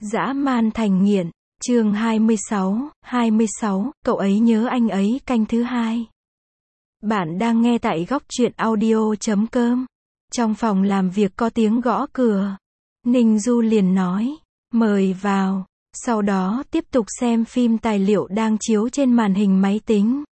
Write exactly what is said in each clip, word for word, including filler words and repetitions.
Dã man thành nghiện, chương hai mươi sáu, hai mươi sáu, cậu ấy nhớ anh ấy canh thứ hai. Bạn đang nghe tại góc truyện audio chấm com. Trong phòng làm việc có tiếng gõ cửa. Ninh Du liền nói, mời vào, sau đó tiếp tục xem phim tài liệu đang chiếu trên màn hình máy tính.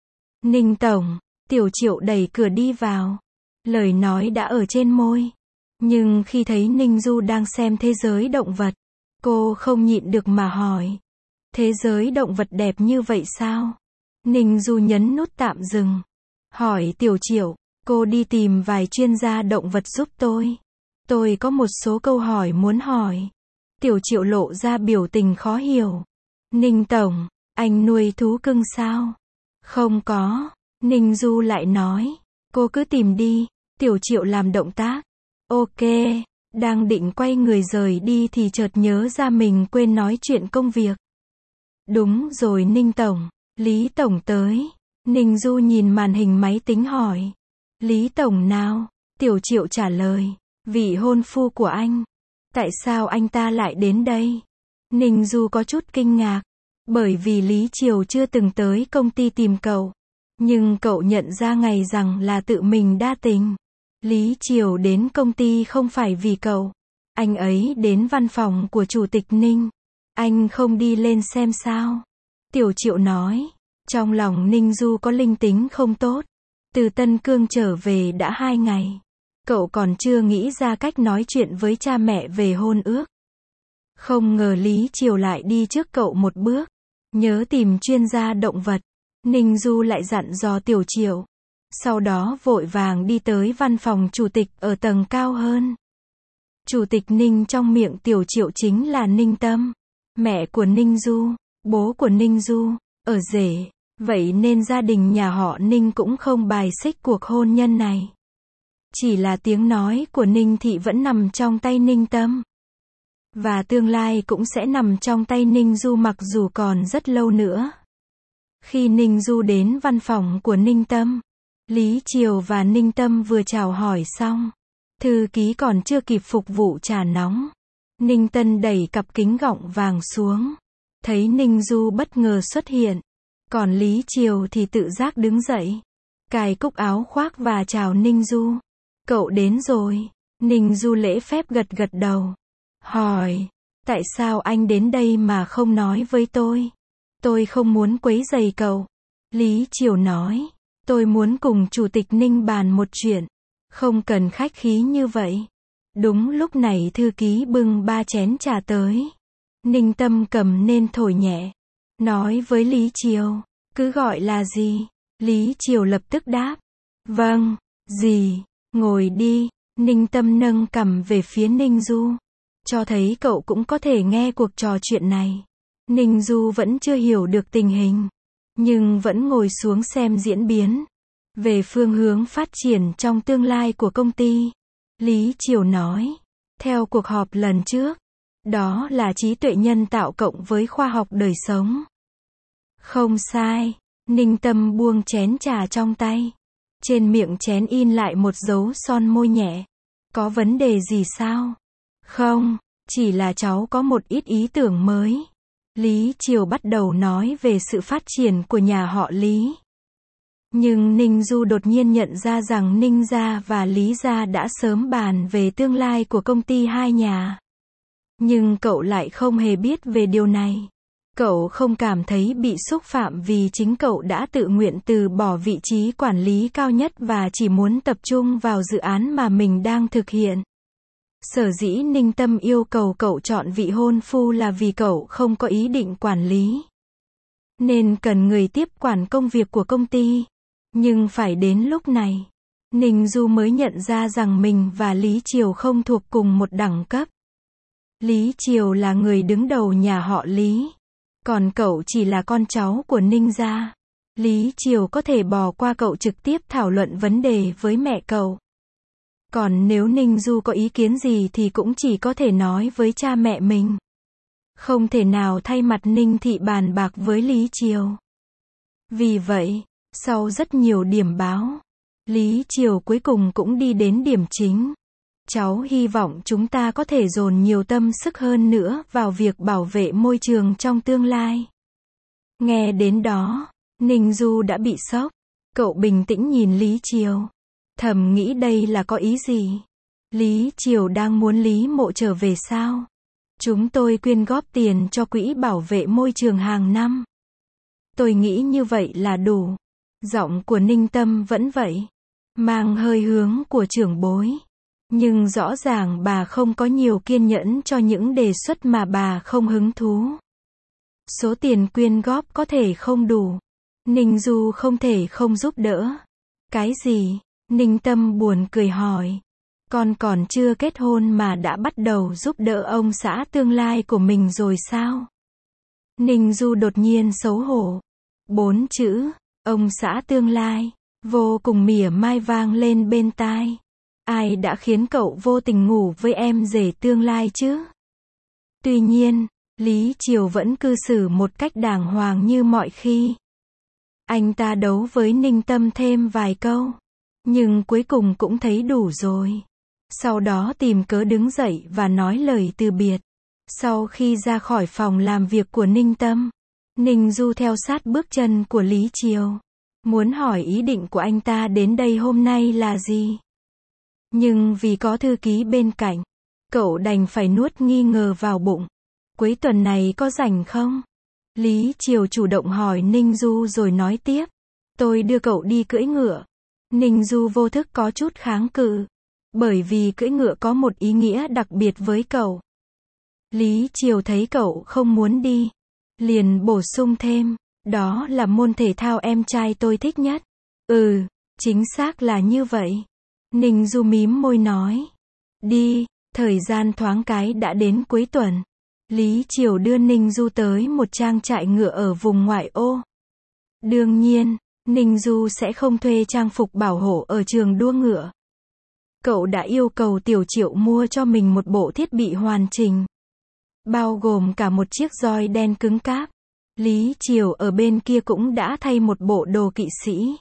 Ninh Tổng, Tiểu Triệu đẩy cửa đi vào. Lời nói đã ở trên môi. Nhưng khi thấy Ninh Du đang xem thế giới động vật, cô không nhịn được mà hỏi. Thế giới động vật đẹp như vậy sao? Ninh Du nhấn nút tạm dừng. Hỏi Tiểu Triệu, cô đi tìm vài chuyên gia động vật giúp tôi. Tôi có một số câu hỏi muốn hỏi. Tiểu Triệu lộ ra biểu tình khó hiểu. Ninh Tổng, anh nuôi thú cưng sao? Không có. Ninh Du lại nói, cô cứ tìm đi. Tiểu Triệu làm động tác. Ok. Đang định quay người rời đi thì chợt nhớ ra mình quên nói chuyện công việc. Đúng rồi Ninh Tổng, Lý Tổng tới. Ninh Du nhìn màn hình máy tính hỏi. Lý Tổng nào? Tiểu Triệu trả lời. Vị hôn phu của anh. Tại sao anh ta lại đến đây? Ninh Du có chút kinh ngạc. Bởi vì Lý Triều chưa từng tới công ty tìm cậu. Nhưng cậu nhận ra ngày rằng là tự mình đa tình. Lý Triều đến công ty không phải vì cậu. Anh ấy đến văn phòng của Chủ tịch Ninh. Anh không đi lên xem sao? Tiểu Triệu nói. Trong lòng Ninh Du có linh tính không tốt. Từ Tân Cương trở về đã hai ngày. Cậu còn chưa nghĩ ra cách nói chuyện với cha mẹ về hôn ước. Không ngờ Lý Triều lại đi trước cậu một bước. Nhớ tìm chuyên gia động vật. Ninh Du lại dặn dò Tiểu Triệu. Sau đó vội vàng đi tới văn phòng chủ tịch ở tầng cao hơn. Chủ tịch Ninh trong miệng Tiểu Triệu chính là Ninh Tâm. Mẹ của Ninh Du, bố của Ninh Du, ở rể. Vậy nên gia đình nhà họ Ninh cũng không bài xích cuộc hôn nhân này. Chỉ là tiếng nói của Ninh Thị vẫn nằm trong tay Ninh Tâm. Và tương lai cũng sẽ nằm trong tay Ninh Du mặc dù còn rất lâu nữa. Khi Ninh Du đến văn phòng của Ninh Tâm, Lý Triều và Ninh Tâm vừa chào hỏi xong. Thư ký còn chưa kịp phục vụ trà nóng. Ninh Tân đẩy cặp kính gọng vàng xuống. Thấy Ninh Du bất ngờ xuất hiện. Còn Lý Triều thì tự giác đứng dậy. Cài cúc áo khoác và chào Ninh Du. Cậu đến rồi. Ninh Du lễ phép gật gật đầu. Hỏi. Tại sao anh đến đây mà không nói với tôi? Tôi không muốn quấy rầy cậu. Lý Triều nói. Tôi muốn cùng Chủ tịch Ninh bàn một chuyện. Không cần khách khí như vậy. Đúng lúc này thư ký bưng ba chén trà tới. Ninh Tâm cầm nên thổi nhẹ. Nói với Lý Triều. Cứ gọi là gì? Lý Triều lập tức đáp. Vâng, gì? Ngồi đi. Ninh Tâm nâng cằm về phía Ninh Du. Cho thấy cậu cũng có thể nghe cuộc trò chuyện này. Ninh Du vẫn chưa hiểu được tình hình. Nhưng vẫn ngồi xuống xem diễn biến. Về phương hướng phát triển trong tương lai của công ty. Lý Triều nói. Theo cuộc họp lần trước. Đó là trí tuệ nhân tạo cộng với khoa học đời sống. Không sai. Ninh Tâm buông chén trà trong tay. Trên miệng chén in lại một dấu son môi nhẹ. Có vấn đề gì sao? Không, chỉ là cháu có một ít ý tưởng mới. Lý Triều bắt đầu nói về sự phát triển của nhà họ Lý. Nhưng Ninh Du đột nhiên nhận ra rằng Ninh gia và Lý gia đã sớm bàn về tương lai của công ty hai nhà. Nhưng cậu lại không hề biết về điều này. Cậu không cảm thấy bị xúc phạm vì chính cậu đã tự nguyện từ bỏ vị trí quản lý cao nhất và chỉ muốn tập trung vào dự án mà mình đang thực hiện. Sở dĩ Ninh Tâm yêu cầu cậu chọn vị hôn phu là vì cậu không có ý định quản lý. Nên cần người tiếp quản công việc của công ty. Nhưng phải đến lúc này, Ninh Du mới nhận ra rằng mình và Lý Triều không thuộc cùng một đẳng cấp. Lý Triều là người đứng đầu nhà họ Lý. Còn cậu chỉ là con cháu của Ninh gia. Lý Triều có thể bỏ qua cậu trực tiếp thảo luận vấn đề với mẹ cậu. Còn nếu Ninh Du có ý kiến gì thì cũng chỉ có thể nói với cha mẹ mình. Không thể nào thay mặt Ninh Thị bàn bạc với Lý Triều. Vì vậy, sau rất nhiều điểm báo, Lý Triều cuối cùng cũng đi đến điểm chính. Cháu hy vọng chúng ta có thể dồn nhiều tâm sức hơn nữa vào việc bảo vệ môi trường trong tương lai. Nghe đến đó, Ninh Du đã bị sốc. Cậu bình tĩnh nhìn Lý Chiều. Thầm nghĩ đây là có ý gì? Lý Chiều đang muốn Lý Mộ trở về sao? Chúng tôi quyên góp tiền cho quỹ bảo vệ môi trường hàng năm. Tôi nghĩ như vậy là đủ. Giọng của Ninh Tâm vẫn vậy. Mang hơi hướng của trưởng bối. Nhưng rõ ràng bà không có nhiều kiên nhẫn cho những đề xuất mà bà không hứng thú. Số tiền quyên góp có thể không đủ. Ninh Du không thể không giúp đỡ. Cái gì? Ninh Tâm buồn cười hỏi. Con còn chưa kết hôn mà đã bắt đầu giúp đỡ ông xã tương lai của mình rồi sao? Ninh Du đột nhiên xấu hổ. Bốn chữ, ông xã tương lai, vô cùng mỉa mai vang lên bên tai. Ai đã khiến cậu vô tình ngủ với em rể tương lai chứ? Tuy nhiên, Lý Chiều vẫn cư xử một cách đàng hoàng như mọi khi. Anh ta đấu với Ninh Tâm thêm vài câu. Nhưng cuối cùng cũng thấy đủ rồi. Sau đó tìm cớ đứng dậy và nói lời từ biệt. Sau khi ra khỏi phòng làm việc của Ninh Tâm, Ninh Du theo sát bước chân của Lý Chiều. Muốn hỏi ý định của anh ta đến đây hôm nay là gì? Nhưng vì có thư ký bên cạnh, cậu đành phải nuốt nghi ngờ vào bụng. Cuối tuần này có rảnh không? Lý Chiều chủ động hỏi Ninh Du rồi nói tiếp. Tôi đưa cậu đi cưỡi ngựa. Ninh Du vô thức có chút kháng cự. Bởi vì cưỡi ngựa có một ý nghĩa đặc biệt với cậu. Lý Chiều thấy cậu không muốn đi. Liền bổ sung thêm. Đó là môn thể thao em trai tôi thích nhất. Ừ, chính xác là như vậy. Ninh Du mím môi nói. Đi, thời gian thoáng cái đã đến cuối tuần. Lý Chiều đưa Ninh Du tới một trang trại ngựa ở vùng ngoại ô. Đương nhiên, Ninh Du sẽ không thuê trang phục bảo hộ ở trường đua ngựa. Cậu đã yêu cầu Tiểu Triệu mua cho mình một bộ thiết bị hoàn chỉnh. Bao gồm cả một chiếc roi đen cứng cáp. Lý Chiều ở bên kia cũng đã thay một bộ đồ kỵ sĩ.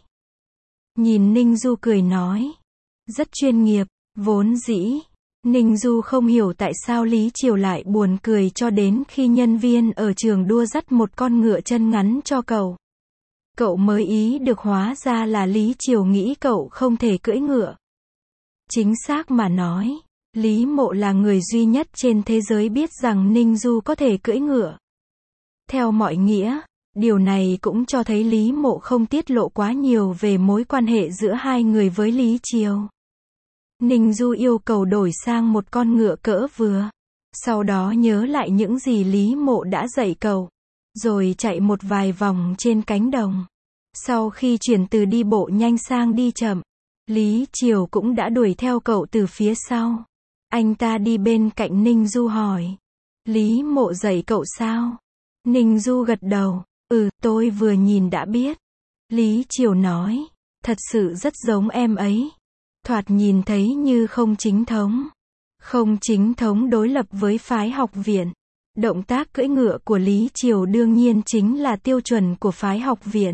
Nhìn Ninh Du cười nói. Rất chuyên nghiệp, vốn dĩ. Ninh Du không hiểu tại sao Lý Chiều lại buồn cười cho đến khi nhân viên ở trường đua dắt một con ngựa chân ngắn cho cậu. Cậu mới ý được hóa ra là Lý Chiều nghĩ cậu không thể cưỡi ngựa. Chính xác mà nói, Lý Mộ là người duy nhất trên thế giới biết rằng Ninh Du có thể cưỡi ngựa. Theo mọi nghĩa, điều này cũng cho thấy Lý Mộ không tiết lộ quá nhiều về mối quan hệ giữa hai người với Lý Chiều. Ninh Du yêu cầu đổi sang một con ngựa cỡ vừa. Sau đó nhớ lại những gì Lý Mộ đã dạy cậu. Rồi chạy một vài vòng trên cánh đồng. Sau khi chuyển từ đi bộ nhanh sang đi chậm, Lý Chiều cũng đã đuổi theo cậu từ phía sau. Anh ta đi bên cạnh Ninh Du hỏi. Lý Mộ dạy cậu sao? Ninh Du gật đầu. Ừ, tôi vừa nhìn đã biết. Lý Chiều nói. Thật sự rất giống em ấy. Thoạt nhìn thấy như không chính thống. Không chính thống đối lập với phái học viện. Động tác cưỡi ngựa của Lý Chiều đương nhiên chính là tiêu chuẩn của phái học viện.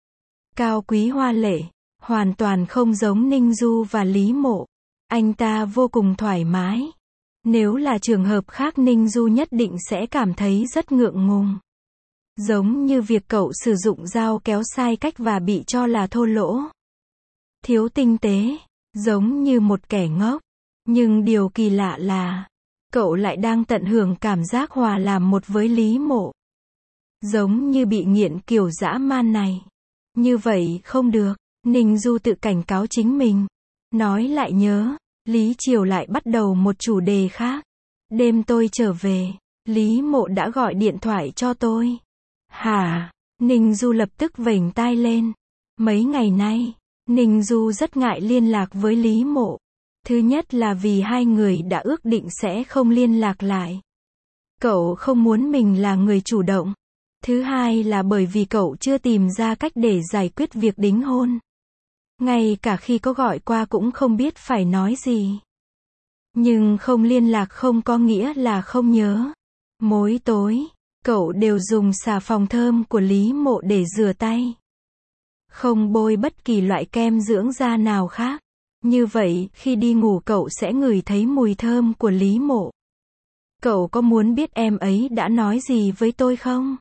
Cao quý hoa lệ, hoàn toàn không giống Ninh Du và Lý Mộ. Anh ta vô cùng thoải mái. Nếu là trường hợp khác Ninh Du nhất định sẽ cảm thấy rất ngượng ngùng. Giống như việc cậu sử dụng dao kéo sai cách và bị cho là thô lỗ. Thiếu tinh tế, giống như một kẻ ngốc. Nhưng điều kỳ lạ là, cậu lại đang tận hưởng cảm giác hòa làm một với Lý Mộ. Giống như bị nghiện kiểu dã man này. Như vậy không được, Ninh Du tự cảnh cáo chính mình. Nói lại nhớ, Lý Chiều lại bắt đầu một chủ đề khác. Đêm tôi trở về, Lý Mộ đã gọi điện thoại cho tôi. Hả? Ninh Du lập tức vểnh tai lên. Mấy ngày nay, Ninh Du rất ngại liên lạc với Lý Mộ. Thứ nhất là vì hai người đã ước định sẽ không liên lạc lại. Cậu không muốn mình là người chủ động. Thứ hai là bởi vì cậu chưa tìm ra cách để giải quyết việc đính hôn. Ngay cả khi có gọi qua cũng không biết phải nói gì. Nhưng không liên lạc không có nghĩa là không nhớ. Mỗi tối, cậu đều dùng xà phòng thơm của Lý Mộ để rửa tay. Không bôi bất kỳ loại kem dưỡng da nào khác. Như vậy, khi đi ngủ cậu sẽ ngửi thấy mùi thơm của Lý Mộ. Cậu có muốn biết em ấy đã nói gì với tôi không?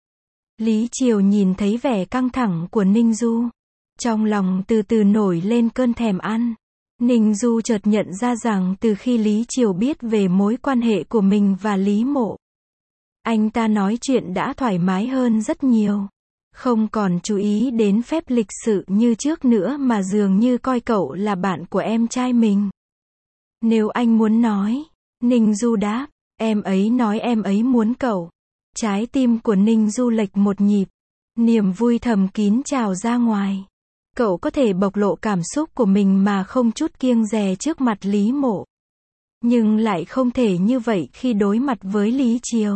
Lý Triều nhìn thấy vẻ căng thẳng của Ninh Du. Trong lòng từ từ nổi lên cơn thèm ăn. Ninh Du chợt nhận ra rằng từ khi Lý Triều biết về mối quan hệ của mình và Lý Mộ, anh ta nói chuyện đã thoải mái hơn rất nhiều. Không còn chú ý đến phép lịch sự như trước nữa mà dường như coi cậu là bạn của em trai mình. Nếu anh muốn nói, Ninh Du đáp, em ấy nói em ấy muốn cậu. Trái tim của Ninh Du lệch một nhịp. Niềm vui thầm kín trào ra ngoài. Cậu có thể bộc lộ cảm xúc của mình mà không chút kiêng dè trước mặt Lý Mộ. Nhưng lại không thể như vậy khi đối mặt với Lý Triều.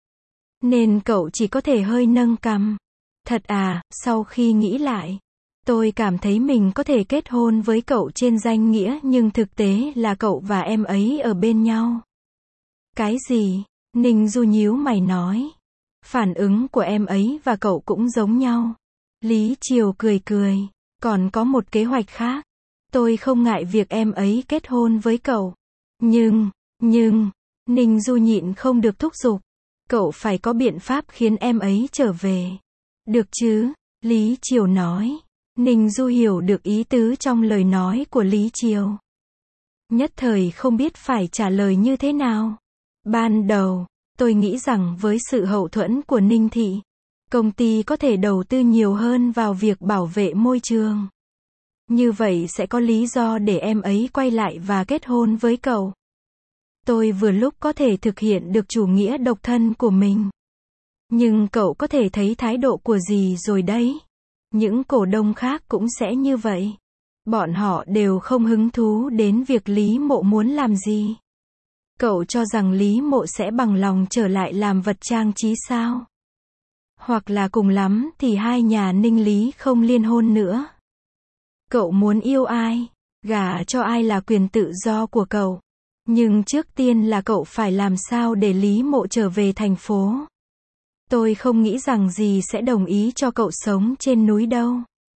Nên cậu chỉ có thể hơi nâng cằm. Thật à, sau khi nghĩ lại, tôi cảm thấy mình có thể kết hôn với cậu trên danh nghĩa nhưng thực tế là cậu và em ấy ở bên nhau. Cái gì? Ninh Du nhíu mày nói. Phản ứng của em ấy và cậu cũng giống nhau. Lý Triều cười cười. Còn có một kế hoạch khác. Tôi không ngại việc em ấy kết hôn với cậu. Nhưng, nhưng, Ninh Du nhịn không được thúc giục. Cậu phải có biện pháp khiến em ấy trở về. Được chứ? Lý Triều nói. Ninh Du hiểu được ý tứ trong lời nói của Lý Triều. Nhất thời không biết phải trả lời như thế nào. Ban đầu, tôi nghĩ rằng với sự hậu thuẫn của Ninh Thị, công ty có thể đầu tư nhiều hơn vào việc bảo vệ môi trường. Như vậy sẽ có lý do để em ấy quay lại và kết hôn với cậu. Tôi vừa lúc có thể thực hiện được chủ nghĩa độc thân của mình. Nhưng cậu có thể thấy thái độ của dì rồi đấy. Những cổ đông khác cũng sẽ như vậy. Bọn họ đều không hứng thú đến việc Lý Mộ muốn làm gì. Cậu cho rằng Lý Mộ sẽ bằng lòng trở lại làm vật trang trí sao? Hoặc là cùng lắm thì hai nhà Ninh Lý không liên hôn nữa. Cậu muốn yêu ai, gả cho ai là quyền tự do của cậu. Nhưng trước tiên là cậu phải làm sao để Lý Mộ trở về thành phố. Tôi không nghĩ rằng dì sẽ đồng ý cho cậu sống trên núi đâu.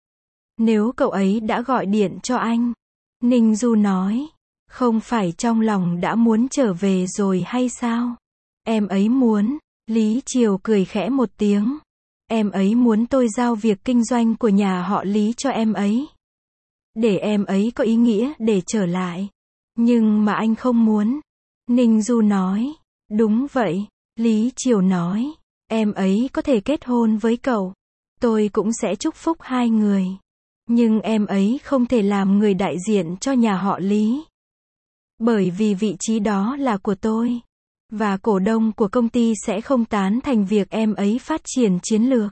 Nếu cậu ấy đã gọi điện cho anh, Ninh Du nói, không phải trong lòng đã muốn trở về rồi hay sao? Em ấy muốn. Lý Triều cười khẽ một tiếng. Em ấy muốn tôi giao việc kinh doanh của nhà họ Lý cho em ấy. Để em ấy có ý nghĩa để trở lại. Nhưng mà anh không muốn. Ninh Du nói. Đúng vậy. Lý Triều nói. Em ấy có thể kết hôn với cậu. Tôi cũng sẽ chúc phúc hai người. Nhưng em ấy không thể làm người đại diện cho nhà họ Lý. Bởi vì vị trí đó là của tôi. Và cổ đông của công ty sẽ không tán thành việc em ấy phát triển chiến lược.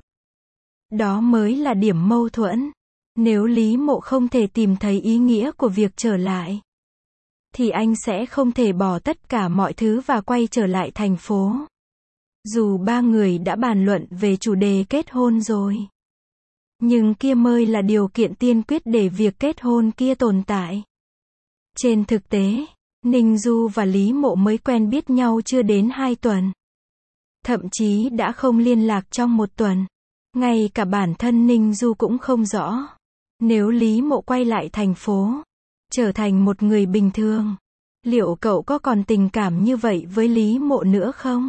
Đó mới là điểm mâu thuẫn. Nếu Lý Mộ không thể tìm thấy ý nghĩa của việc trở lại, thì anh sẽ không thể bỏ tất cả mọi thứ và quay trở lại thành phố. Dù ba người đã bàn luận về chủ đề kết hôn rồi. Nhưng kia mới là điều kiện tiên quyết để việc kết hôn kia tồn tại. Trên thực tế, Ninh Du và Lý Mộ mới quen biết nhau chưa đến hai tuần. Thậm chí đã không liên lạc trong một tuần. Ngay cả bản thân Ninh Du cũng không rõ. Nếu Lý Mộ quay lại thành phố, trở thành một người bình thường, liệu cậu có còn tình cảm như vậy với Lý Mộ nữa không?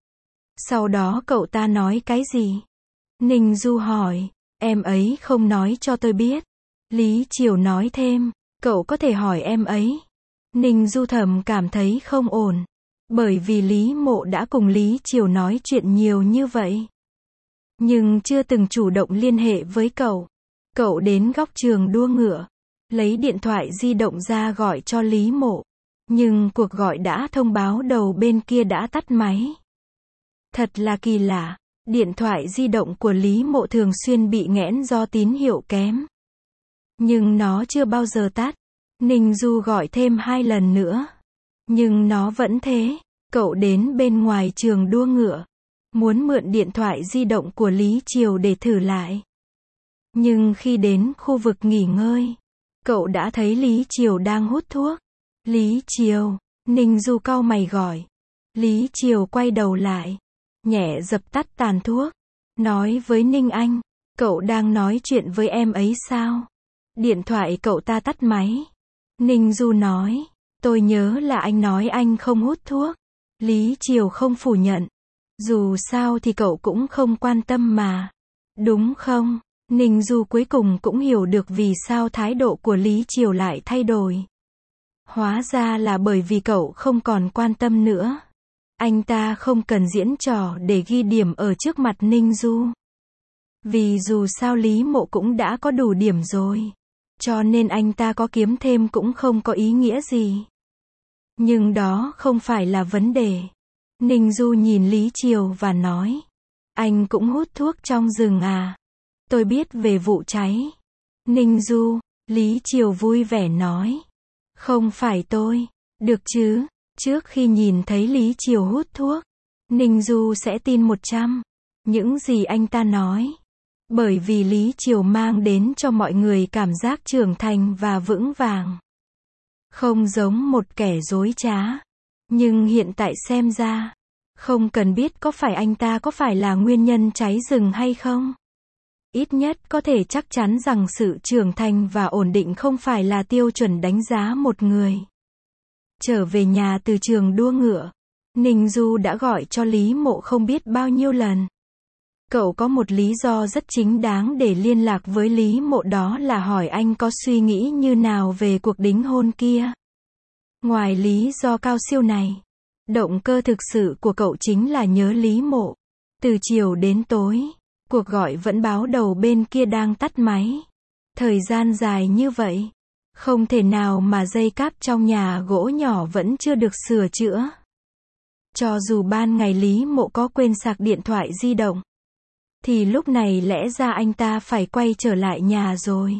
Sau đó cậu ta nói cái gì? Ninh Du hỏi. Em ấy không nói cho tôi biết. Lý Triều nói thêm. Cậu có thể hỏi em ấy. Ninh Du thầm cảm thấy không ổn. Bởi vì Lý Mộ đã cùng Lý Triều nói chuyện nhiều như vậy. Nhưng chưa từng chủ động liên hệ với cậu. Cậu đến góc trường đua ngựa. Lấy điện thoại di động ra gọi cho Lý Mộ. Nhưng cuộc gọi đã thông báo đầu bên kia đã tắt máy. Thật là kỳ lạ. Điện thoại di động của Lý Mộ thường xuyên bị nghẽn do tín hiệu kém. Nhưng nó chưa bao giờ tắt. Ninh Du gọi thêm hai lần nữa. Nhưng nó vẫn thế. Cậu đến bên ngoài trường đua ngựa. Muốn mượn điện thoại di động của Lý Triều để thử lại. Nhưng khi đến khu vực nghỉ ngơi, cậu đã thấy Lý Triều đang hút thuốc. Lý Triều. Ninh Du cau mày gọi. Lý Triều quay đầu lại. Nhẹ dập tắt tàn thuốc. Nói với Ninh Anh. Cậu đang nói chuyện với em ấy sao? Điện thoại cậu ta tắt máy. Ninh Du nói, tôi nhớ là anh nói anh không hút thuốc. Lý Triều không phủ nhận. Dù sao thì cậu cũng không quan tâm mà. Đúng không? Ninh Du cuối cùng cũng hiểu được vì sao thái độ của Lý Triều lại thay đổi. Hóa ra là bởi vì cậu không còn quan tâm nữa. Anh ta không cần diễn trò để ghi điểm ở trước mặt Ninh Du. Vì dù sao Lý Mộ cũng đã có đủ điểm rồi. Cho nên anh ta có kiếm thêm cũng không có ý nghĩa gì. Nhưng đó không phải là vấn đề. Ninh Du nhìn Lý Triều và nói. Anh cũng hút thuốc trong rừng à? Tôi biết về vụ cháy. Ninh Du, Lý Triều vui vẻ nói. Không phải tôi. Được chứ, trước khi nhìn thấy Lý Triều hút thuốc, Ninh Du sẽ tin một trăm những gì anh ta nói. Bởi vì Lý Triều mang đến cho mọi người cảm giác trưởng thành và vững vàng. Không giống một kẻ dối trá. Nhưng hiện tại xem ra, không cần biết có phải anh ta có phải là nguyên nhân cháy rừng hay không. Ít nhất có thể chắc chắn rằng sự trưởng thành và ổn định không phải là tiêu chuẩn đánh giá một người. Trở về nhà từ trường đua ngựa, Ninh Du đã gọi cho Lý Mộ không biết bao nhiêu lần. Cậu có một lý do rất chính đáng để liên lạc với Lý Mộ, đó là hỏi anh có suy nghĩ như nào về cuộc đính hôn kia. Ngoài lý do cao siêu này, động cơ thực sự của cậu chính là nhớ Lý Mộ. Từ chiều đến tối, cuộc gọi vẫn báo đầu bên kia đang tắt máy. Thời gian dài như vậy, không thể nào mà dây cáp trong nhà gỗ nhỏ vẫn chưa được sửa chữa. Cho dù ban ngày Lý Mộ có quên sạc điện thoại di động, thì lúc này lẽ ra anh ta phải quay trở lại nhà rồi.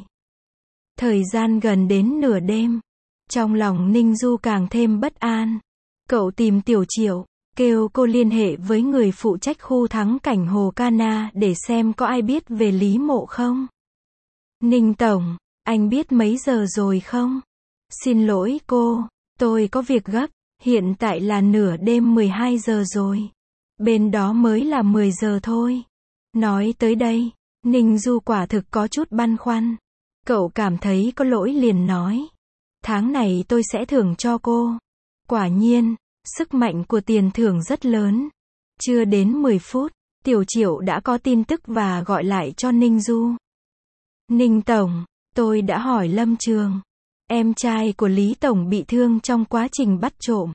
Thời gian gần đến nửa đêm, trong lòng Ninh Du càng thêm bất an. Cậu tìm Tiểu Triệu, kêu cô liên hệ với người phụ trách khu thắng cảnh Hồ Cana để xem có ai biết về Lý Mộ không. Ninh Tổng, anh biết mấy giờ rồi không? Xin lỗi cô, tôi có việc gấp, hiện tại là nửa đêm mười hai giờ rồi. Bên đó mới là mười giờ thôi. Nói tới đây, Ninh Du quả thực có chút băn khoăn. Cậu cảm thấy có lỗi liền nói. Tháng này tôi sẽ thưởng cho cô. Quả nhiên, sức mạnh của tiền thưởng rất lớn. Chưa đến mười phút, Tiểu Triệu đã có tin tức và gọi lại cho Ninh Du. Ninh Tổng, tôi đã hỏi Lâm Trường. Em trai của Lý Tổng bị thương trong quá trình bắt trộm.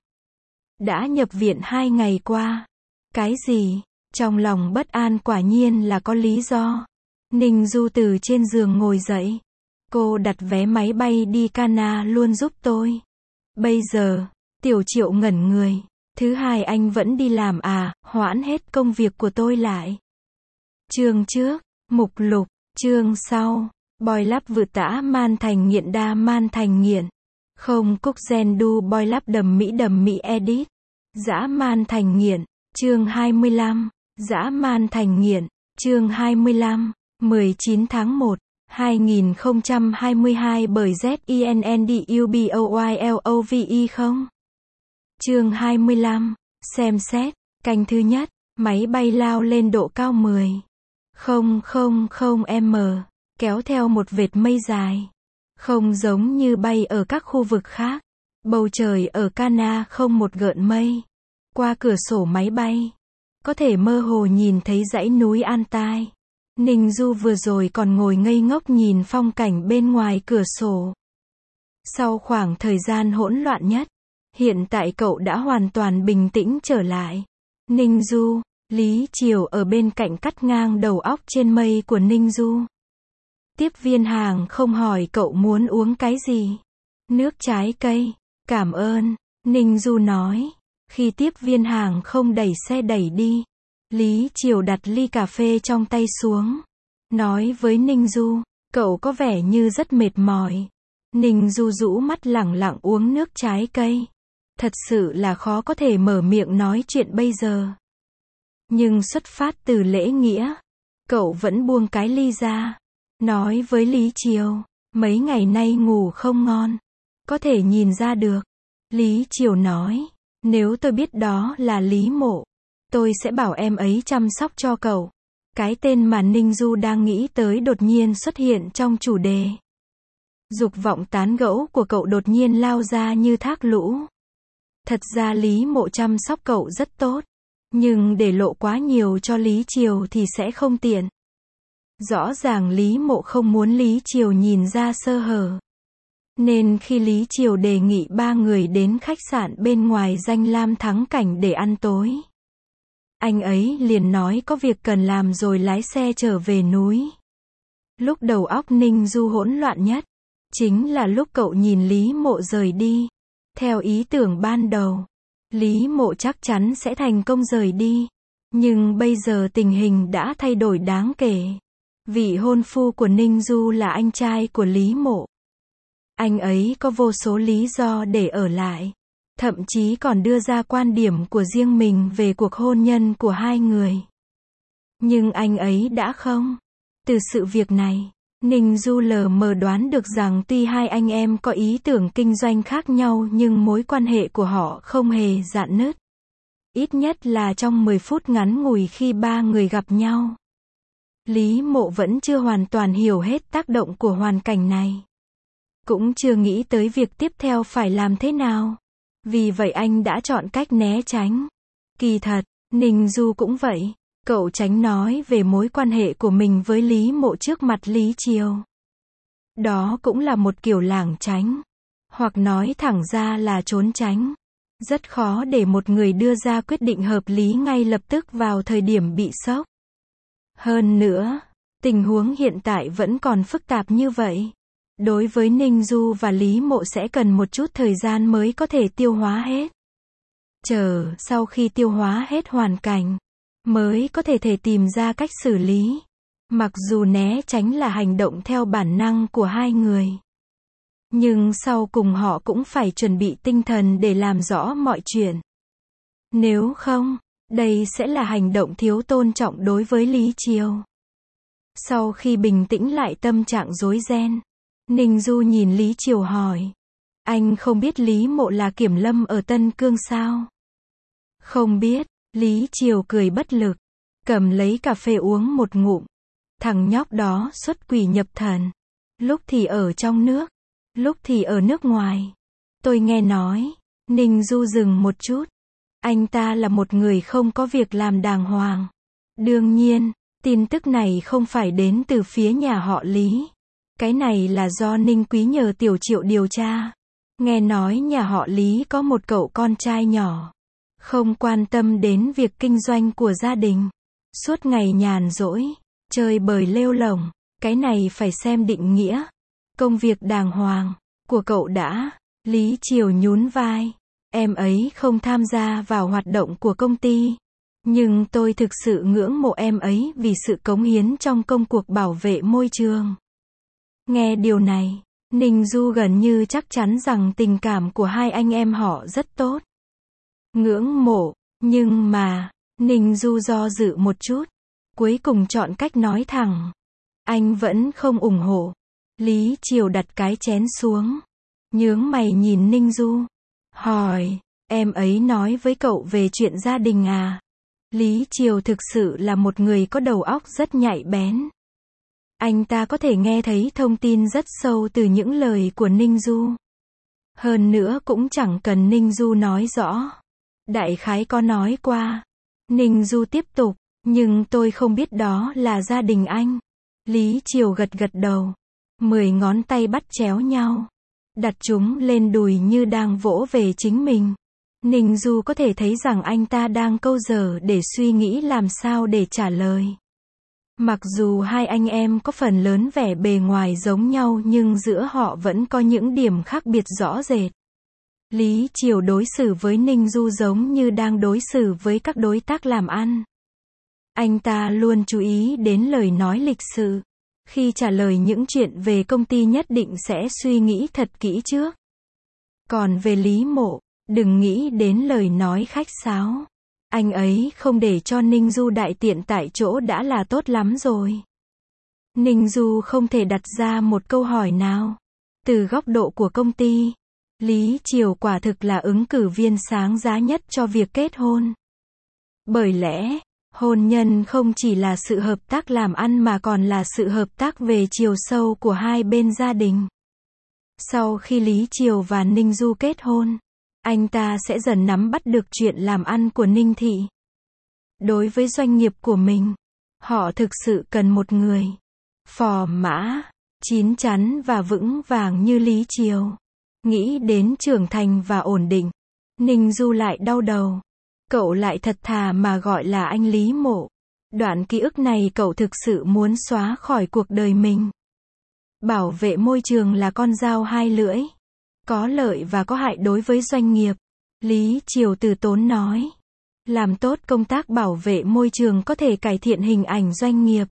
Đã nhập viện hai ngày qua. Cái gì? Trong lòng bất an quả nhiên là có lý do. Ninh Du từ trên giường ngồi dậy. Cô đặt vé máy bay đi Cana luôn giúp tôi. Bây giờ, Tiểu Triệu ngẩn người. Thứ hai anh vẫn đi làm à, hoãn hết công việc của tôi lại. Chương trước, mục lục, chương sau. Boy lắp vượt tã man thành nghiện đa man thành nghiện. Không cúc gen đu boy lắp đầm mỹ đầm mỹ edit. Dã man thành nghiện, chương hai mươi lăm. Dã man thành nghiện, chương hai mươi lăm. mười chín tháng một, hai nghìn không trăm hai mươi hai bởi Z I N N D U B O Y L O V E không? Chương hai mươi lăm. Xem xét, canh thứ nhất, máy bay lao lên độ cao mười không không không m, kéo theo một vệt mây dài. Không giống như bay ở các khu vực khác. Bầu trời ở Cana không một gợn mây. Qua cửa sổ máy bay, có thể mơ hồ nhìn thấy dãy núi Altai. Ninh Du vừa rồi còn ngồi ngây ngốc nhìn phong cảnh bên ngoài cửa sổ. Sau khoảng thời gian hỗn loạn nhất, hiện tại cậu đã hoàn toàn bình tĩnh trở lại. Ninh Du, Lý Triều ở bên cạnh cắt ngang đầu óc trên mây của Ninh Du. Tiếp viên hàng không hỏi cậu muốn uống cái gì. Nước trái cây. Cảm ơn, Ninh Du nói. Khi tiếp viên hàng không đẩy xe đẩy đi, Lý Triều đặt ly cà phê trong tay xuống. Nói với Ninh Du, cậu có vẻ như rất mệt mỏi. Ninh Du rũ mắt lẳng lặng uống nước trái cây. Thật sự là khó có thể mở miệng nói chuyện bây giờ. Nhưng xuất phát từ lễ nghĩa, cậu vẫn buông cái ly ra. Nói với Lý Triều, mấy ngày nay ngủ không ngon. Có thể nhìn ra được. Lý Triều nói, nếu tôi biết đó là Lý Mộ, tôi sẽ bảo em ấy chăm sóc cho cậu. Cái tên mà Ninh Du đang nghĩ tới đột nhiên xuất hiện trong chủ đề. Dục vọng tán gẫu của cậu đột nhiên lao ra như thác lũ. Thật ra Lý Mộ chăm sóc cậu rất tốt, nhưng để lộ quá nhiều cho Lý Triều thì sẽ không tiện. Rõ ràng Lý Mộ không muốn Lý Triều nhìn ra sơ hở. Nên khi Lý Triều đề nghị ba người đến khách sạn bên ngoài danh lam thắng cảnh để ăn tối, anh ấy liền nói có việc cần làm rồi lái xe trở về núi. Lúc đầu óc Ninh Du hỗn loạn nhất, chính là lúc cậu nhìn Lý Mộ rời đi. Theo ý tưởng ban đầu, Lý Mộ chắc chắn sẽ thành công rời đi. Nhưng bây giờ tình hình đã thay đổi đáng kể. Vị hôn phu của Ninh Du là anh trai của Lý Mộ. Anh ấy có vô số lý do để ở lại. Thậm chí còn đưa ra quan điểm của riêng mình về cuộc hôn nhân của hai người. Nhưng anh ấy đã không. Từ sự việc này, Ninh Du lờ mờ đoán được rằng tuy hai anh em có ý tưởng kinh doanh khác nhau nhưng mối quan hệ của họ không hề rạn nứt. Ít nhất là trong mười phút ngắn ngủi khi ba người gặp nhau. Lý Mộ vẫn chưa hoàn toàn hiểu hết tác động của hoàn cảnh này. Cũng chưa nghĩ tới việc tiếp theo phải làm thế nào. Vì vậy anh đã chọn cách né tránh. Kỳ thật, Ninh Du cũng vậy. Cậu tránh nói về mối quan hệ của mình với Lý Mộ trước mặt Lý Triều. Đó cũng là một kiểu lảng tránh. Hoặc nói thẳng ra là trốn tránh. Rất khó để một người đưa ra quyết định hợp lý ngay lập tức vào thời điểm bị sốc. Hơn nữa, tình huống hiện tại vẫn còn phức tạp như vậy. Đối với Ninh Du và Lý Mộ sẽ cần một chút thời gian mới có thể tiêu hóa hết. Chờ sau khi tiêu hóa hết hoàn cảnh, mới có thể thể tìm ra cách xử lý. Mặc dù né tránh là hành động theo bản năng của hai người, nhưng sau cùng họ cũng phải chuẩn bị tinh thần để làm rõ mọi chuyện. Nếu không, đây sẽ là hành động thiếu tôn trọng đối với Lý Triều. Sau khi bình tĩnh lại tâm trạng rối ren, Ninh Du nhìn Lý Triều hỏi. Anh không biết Lý Mộ là kiểm lâm ở Tân Cương sao? Không biết, Lý Triều cười bất lực, cầm lấy cà phê uống một ngụm. Thằng nhóc đó xuất quỷ nhập thần. Lúc thì ở trong nước, lúc thì ở nước ngoài. Tôi nghe nói. Ninh Du dừng một chút. Anh ta là một người không có việc làm đàng hoàng. Đương nhiên, tin tức này không phải đến từ phía nhà họ Lý. Cái này là do Ninh Quý nhờ Tiểu Triệu điều tra. Nghe nói nhà họ Lý có một cậu con trai nhỏ, không quan tâm đến việc kinh doanh của gia đình. Suốt ngày nhàn rỗi, chơi bời lêu lổng. Cái này phải xem định nghĩa. Công việc đàng hoàng của cậu đã. Lý Triều nhún vai. Em ấy không tham gia vào hoạt động của công ty. Nhưng tôi thực sự ngưỡng mộ em ấy vì sự cống hiến trong công cuộc bảo vệ môi trường. Nghe điều này, Ninh Du gần như chắc chắn rằng tình cảm của hai anh em họ rất tốt. Ngưỡng mộ, nhưng mà, Ninh Du do dự một chút, cuối cùng chọn cách nói thẳng. Anh vẫn không ủng hộ. Lý Triều đặt cái chén xuống, nhướng mày nhìn Ninh Du, hỏi, em ấy nói với cậu về chuyện gia đình à? Lý Triều thực sự là một người có đầu óc rất nhạy bén. Anh ta có thể nghe thấy thông tin rất sâu từ những lời của Ninh Du. Hơn nữa cũng chẳng cần Ninh Du nói rõ. Đại khái có nói qua. Ninh Du tiếp tục, nhưng tôi không biết đó là gia đình anh. Lý Triều gật gật đầu. Mười ngón tay bắt chéo nhau, đặt chúng lên đùi như đang vỗ về chính mình. Ninh Du có thể thấy rằng anh ta đang câu giờ để suy nghĩ làm sao để trả lời. Mặc dù hai anh em có phần lớn vẻ bề ngoài giống nhau nhưng giữa họ vẫn có những điểm khác biệt rõ rệt. Lý Triều đối xử với Ninh Du giống như đang đối xử với các đối tác làm ăn. Anh ta luôn chú ý đến lời nói lịch sự. Khi trả lời những chuyện về công ty nhất định sẽ suy nghĩ thật kỹ trước. Còn về Lý Mộ, đừng nghĩ đến lời nói khách sáo. Anh ấy không để cho Ninh Du đại tiện tại chỗ đã là tốt lắm rồi. Ninh Du không thể đặt ra một câu hỏi nào. Từ góc độ của công ty, Lý Triều quả thực là ứng cử viên sáng giá nhất cho việc kết hôn. Bởi lẽ, hôn nhân không chỉ là sự hợp tác làm ăn mà còn là sự hợp tác về chiều sâu của hai bên gia đình. Sau khi Lý Triều và Ninh Du kết hôn, anh ta sẽ dần nắm bắt được chuyện làm ăn của Ninh Thị. Đối với doanh nghiệp của mình, họ thực sự cần một người phò mã, chín chắn và vững vàng như Lý Triều. Nghĩ đến trưởng thành và ổn định, Ninh Du lại đau đầu. Cậu lại thật thà mà gọi là anh Lý Mộ. Đoạn ký ức này cậu thực sự muốn xóa khỏi cuộc đời mình. Bảo vệ môi trường là con dao hai lưỡi, có lợi và có hại đối với doanh nghiệp. Lý Triều từ tốn nói. Làm tốt công tác bảo vệ môi trường có thể cải thiện hình ảnh doanh nghiệp.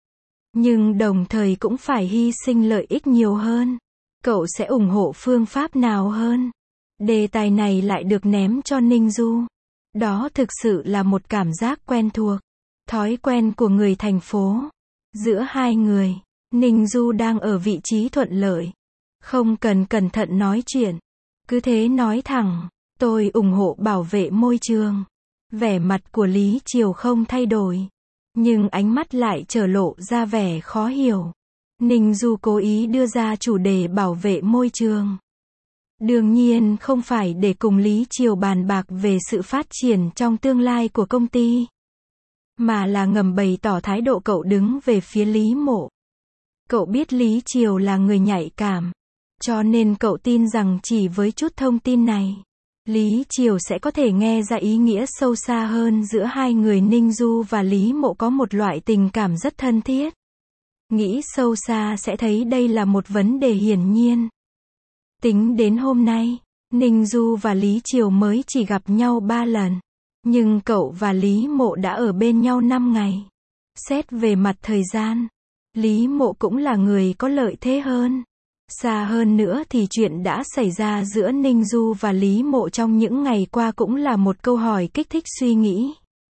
Nhưng đồng thời cũng phải hy sinh lợi ích nhiều hơn. Cậu sẽ ủng hộ phương pháp nào hơn? Đề tài này lại được ném cho Ninh Du. Đó thực sự là một cảm giác quen thuộc. Thói quen của người thành phố. Giữa hai người, Ninh Du đang ở vị trí thuận lợi. Không cần cẩn thận nói chuyện. Cứ thế nói thẳng, tôi ủng hộ bảo vệ môi trường. Vẻ mặt của Lý Triều không thay đổi. Nhưng ánh mắt lại trở lộ ra vẻ khó hiểu. Ninh Du cố ý đưa ra chủ đề bảo vệ môi trường. Đương nhiên không phải để cùng Lý Triều bàn bạc về sự phát triển trong tương lai của công ty, mà là ngầm bày tỏ thái độ cậu đứng về phía Lý Mộ. Cậu biết Lý Triều là người nhạy cảm, cho nên cậu tin rằng chỉ với chút thông tin này, Lý Triều sẽ có thể nghe ra ý nghĩa sâu xa hơn giữa hai người. Ninh Du và Lý Mộ có một loại tình cảm rất thân thiết. Nghĩ sâu xa sẽ thấy đây là một vấn đề hiển nhiên. Tính đến hôm nay, Ninh Du và Lý Triều mới chỉ gặp nhau ba lần. Nhưng cậu và Lý Mộ đã ở bên nhau năm ngày. Xét về mặt thời gian, Lý Mộ cũng là người có lợi thế hơn. Xa hơn nữa thì chuyện đã xảy ra giữa Ninh Du và Lý Mộ trong những ngày qua cũng là một câu hỏi kích thích suy nghĩ.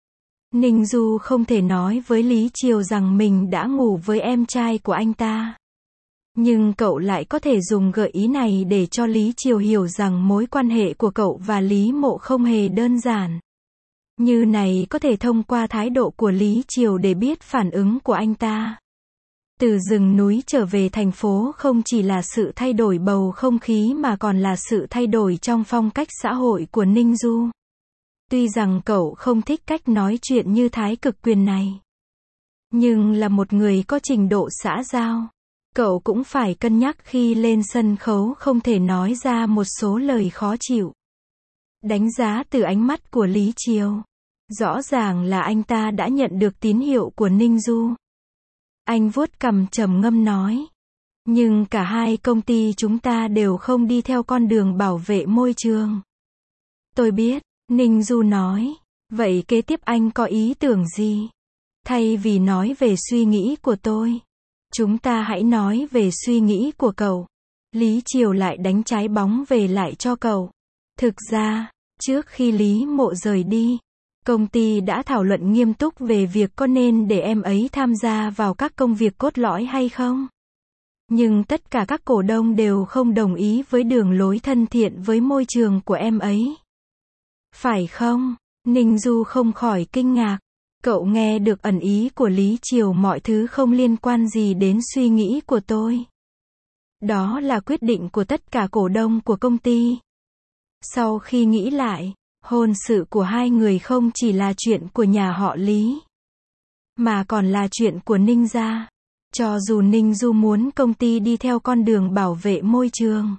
Ninh Du không thể nói với Lý Triều rằng mình đã ngủ với em trai của anh ta. Nhưng cậu lại có thể dùng gợi ý này để cho Lý Triều hiểu rằng mối quan hệ của cậu và Lý Mộ không hề đơn giản. Như này có thể thông qua thái độ của Lý Triều để biết phản ứng của anh ta. Từ rừng núi trở về thành phố không chỉ là sự thay đổi bầu không khí mà còn là sự thay đổi trong phong cách xã hội của Ninh Du. Tuy rằng cậu không thích cách nói chuyện như thái cực quyền này, nhưng là một người có trình độ xã giao, cậu cũng phải cân nhắc khi lên sân khấu không thể nói ra một số lời khó chịu. Đánh giá từ ánh mắt của Lý Triều, rõ ràng là anh ta đã nhận được tín hiệu của Ninh Du. Anh vuốt cằm trầm ngâm nói. Nhưng cả hai công ty chúng ta đều không đi theo con đường bảo vệ môi trường. Tôi biết, Ninh Du nói. Vậy kế tiếp anh có ý tưởng gì? Thay vì nói về suy nghĩ của tôi, chúng ta hãy nói về suy nghĩ của cậu. Lý Triều lại đánh trái bóng về lại cho cậu. Thực ra, trước khi Lý Mộ rời đi, công ty đã thảo luận nghiêm túc về việc có nên để em ấy tham gia vào các công việc cốt lõi hay không. Nhưng tất cả các cổ đông đều không đồng ý với đường lối thân thiện với môi trường của em ấy. Phải không? Ninh Du không khỏi kinh ngạc. Cậu nghe được ẩn ý của Lý Triều, mọi thứ không liên quan gì đến suy nghĩ của tôi. Đó là quyết định của tất cả cổ đông của công ty. Sau khi nghĩ lại, hôn sự của hai người không chỉ là chuyện của nhà họ Lý, mà còn là chuyện của Ninh gia. Cho dù Ninh Du muốn công ty đi theo con đường bảo vệ môi trường,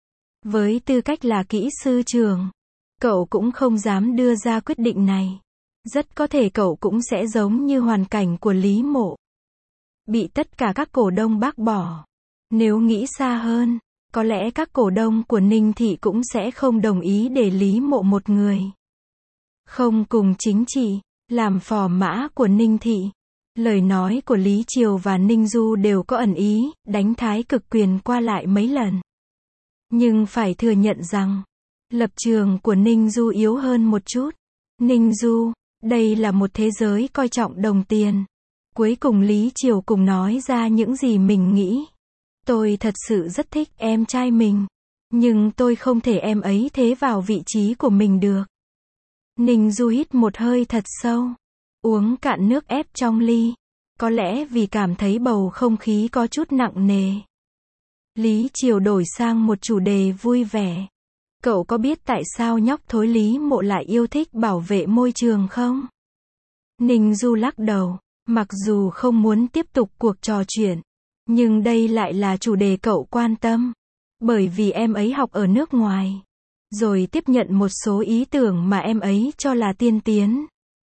với tư cách là kỹ sư trưởng, cậu cũng không dám đưa ra quyết định này. Rất có thể cậu cũng sẽ giống như hoàn cảnh của Lý Mộ, bị tất cả các cổ đông bác bỏ. Nếu nghĩ xa hơn, có lẽ các cổ đông của Ninh Thị cũng sẽ không đồng ý để Lý Mộ một người không cùng chính trị làm phò mã của Ninh Thị. Lời nói của Lý Triều và Ninh Du đều có ẩn ý, đánh thái cực quyền qua lại mấy lần. Nhưng phải thừa nhận rằng, lập trường của Ninh Du yếu hơn một chút. Ninh Du, đây là một thế giới coi trọng đồng tiền. Cuối cùng Lý Triều cùng nói ra những gì mình nghĩ. Tôi thật sự rất thích em trai mình, nhưng tôi không thể em ấy thế vào vị trí của mình được. Ninh Du hít một hơi thật sâu, uống cạn nước ép trong ly. Có lẽ vì cảm thấy bầu không khí có chút nặng nề, Lý Triều đổi sang một chủ đề vui vẻ. Cậu có biết tại sao nhóc thối Lý Mộ lại yêu thích bảo vệ môi trường không? Ninh Du lắc đầu, mặc dù không muốn tiếp tục cuộc trò chuyện, nhưng đây lại là chủ đề cậu quan tâm. Bởi vì em ấy học ở nước ngoài, rồi tiếp nhận một số ý tưởng mà em ấy cho là tiên tiến.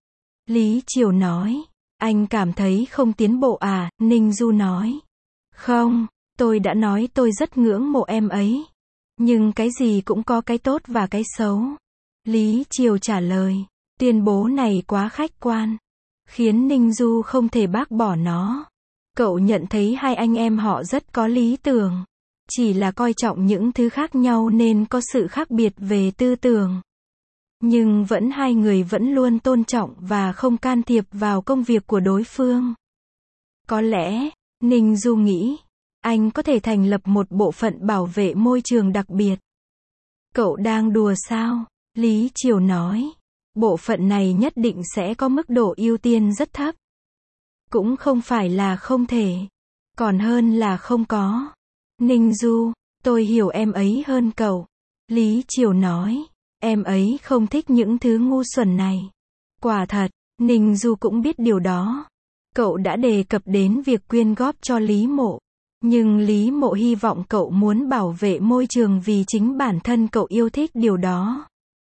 Lý Triều nói, anh cảm thấy không tiến bộ à? Ninh Du nói, không, tôi đã nói tôi rất ngưỡng mộ em ấy. Nhưng cái gì cũng có cái tốt và cái xấu. Lý Triều trả lời, tuyên bố này quá khách quan, khiến Ninh Du không thể bác bỏ nó. Cậu nhận thấy hai anh em họ rất có lý tưởng, chỉ là coi trọng những thứ khác nhau nên có sự khác biệt về tư tưởng. Nhưng vẫn hai người vẫn luôn tôn trọng và không can thiệp vào công việc của đối phương. Có lẽ, Ninh Du nghĩ, anh có thể thành lập một bộ phận bảo vệ môi trường đặc biệt. Cậu đang đùa sao? Lý Triều nói, bộ phận này nhất định sẽ có mức độ ưu tiên rất thấp. Cũng không phải là không thể, còn hơn là không có. Ninh Du, tôi hiểu em ấy hơn cậu. Lý Triều nói, em ấy không thích những thứ ngu xuẩn này. Quả thật, Ninh Du cũng biết điều đó. Cậu đã đề cập đến việc quyên góp cho Lý Mộ. Nhưng Lý Mộ hy vọng cậu muốn bảo vệ môi trường vì chính bản thân cậu yêu thích điều đó.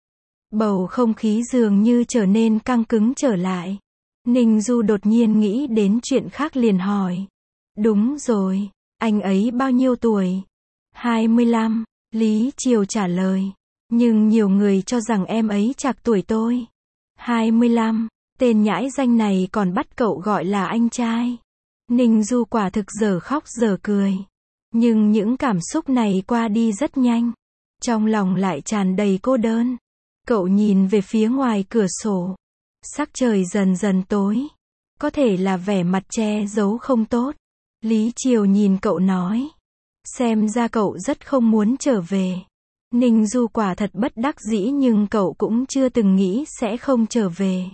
Bầu không khí dường như trở nên căng cứng trở lại. Ninh Du đột nhiên nghĩ đến chuyện khác liền hỏi. Đúng rồi, anh ấy bao nhiêu tuổi? hai mươi lăm, Lý Triều trả lời. Nhưng nhiều người cho rằng em ấy trạc tuổi tôi. hai mươi lăm, tên nhãi danh này còn bắt cậu gọi là anh trai. Ninh Du quả thực dở khóc dở cười. Nhưng những cảm xúc này qua đi rất nhanh. Trong lòng lại tràn đầy cô đơn. Cậu nhìn về phía ngoài cửa sổ. Sắc trời dần dần tối. Có thể là vẻ mặt che giấu không tốt. Lý Triều nhìn cậu nói. Xem ra cậu rất không muốn trở về. Ninh Du quả thật bất đắc dĩ nhưng cậu cũng chưa từng nghĩ sẽ không trở về.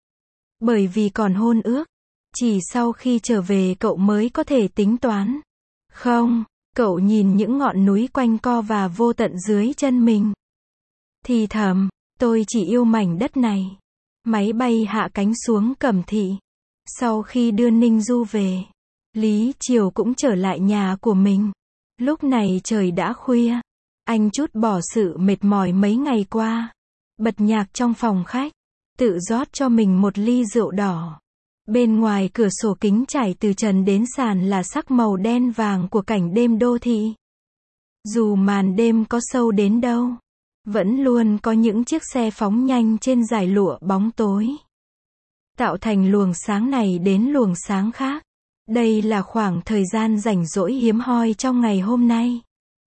Bởi vì còn hôn ước. Chỉ sau khi trở về cậu mới có thể tính toán. Không, cậu nhìn những ngọn núi quanh co và vô tận dưới chân mình. Thì thầm, tôi chỉ yêu mảnh đất này. Máy bay hạ cánh xuống Cẩm Thị. Sau khi đưa Ninh Du về, Lý Triều cũng trở lại nhà của mình. Lúc này trời đã khuya. Anh trút bỏ sự mệt mỏi mấy ngày qua. Bật nhạc trong phòng khách. Tự rót cho mình một ly rượu đỏ. Bên ngoài cửa sổ kính trải từ trần đến sàn là sắc màu đen vàng của cảnh đêm đô thị. Dù màn đêm có sâu đến đâu, vẫn luôn có những chiếc xe phóng nhanh trên dải lụa bóng tối. Tạo thành luồng sáng này đến luồng sáng khác. Đây là khoảng thời gian rảnh rỗi hiếm hoi trong ngày hôm nay.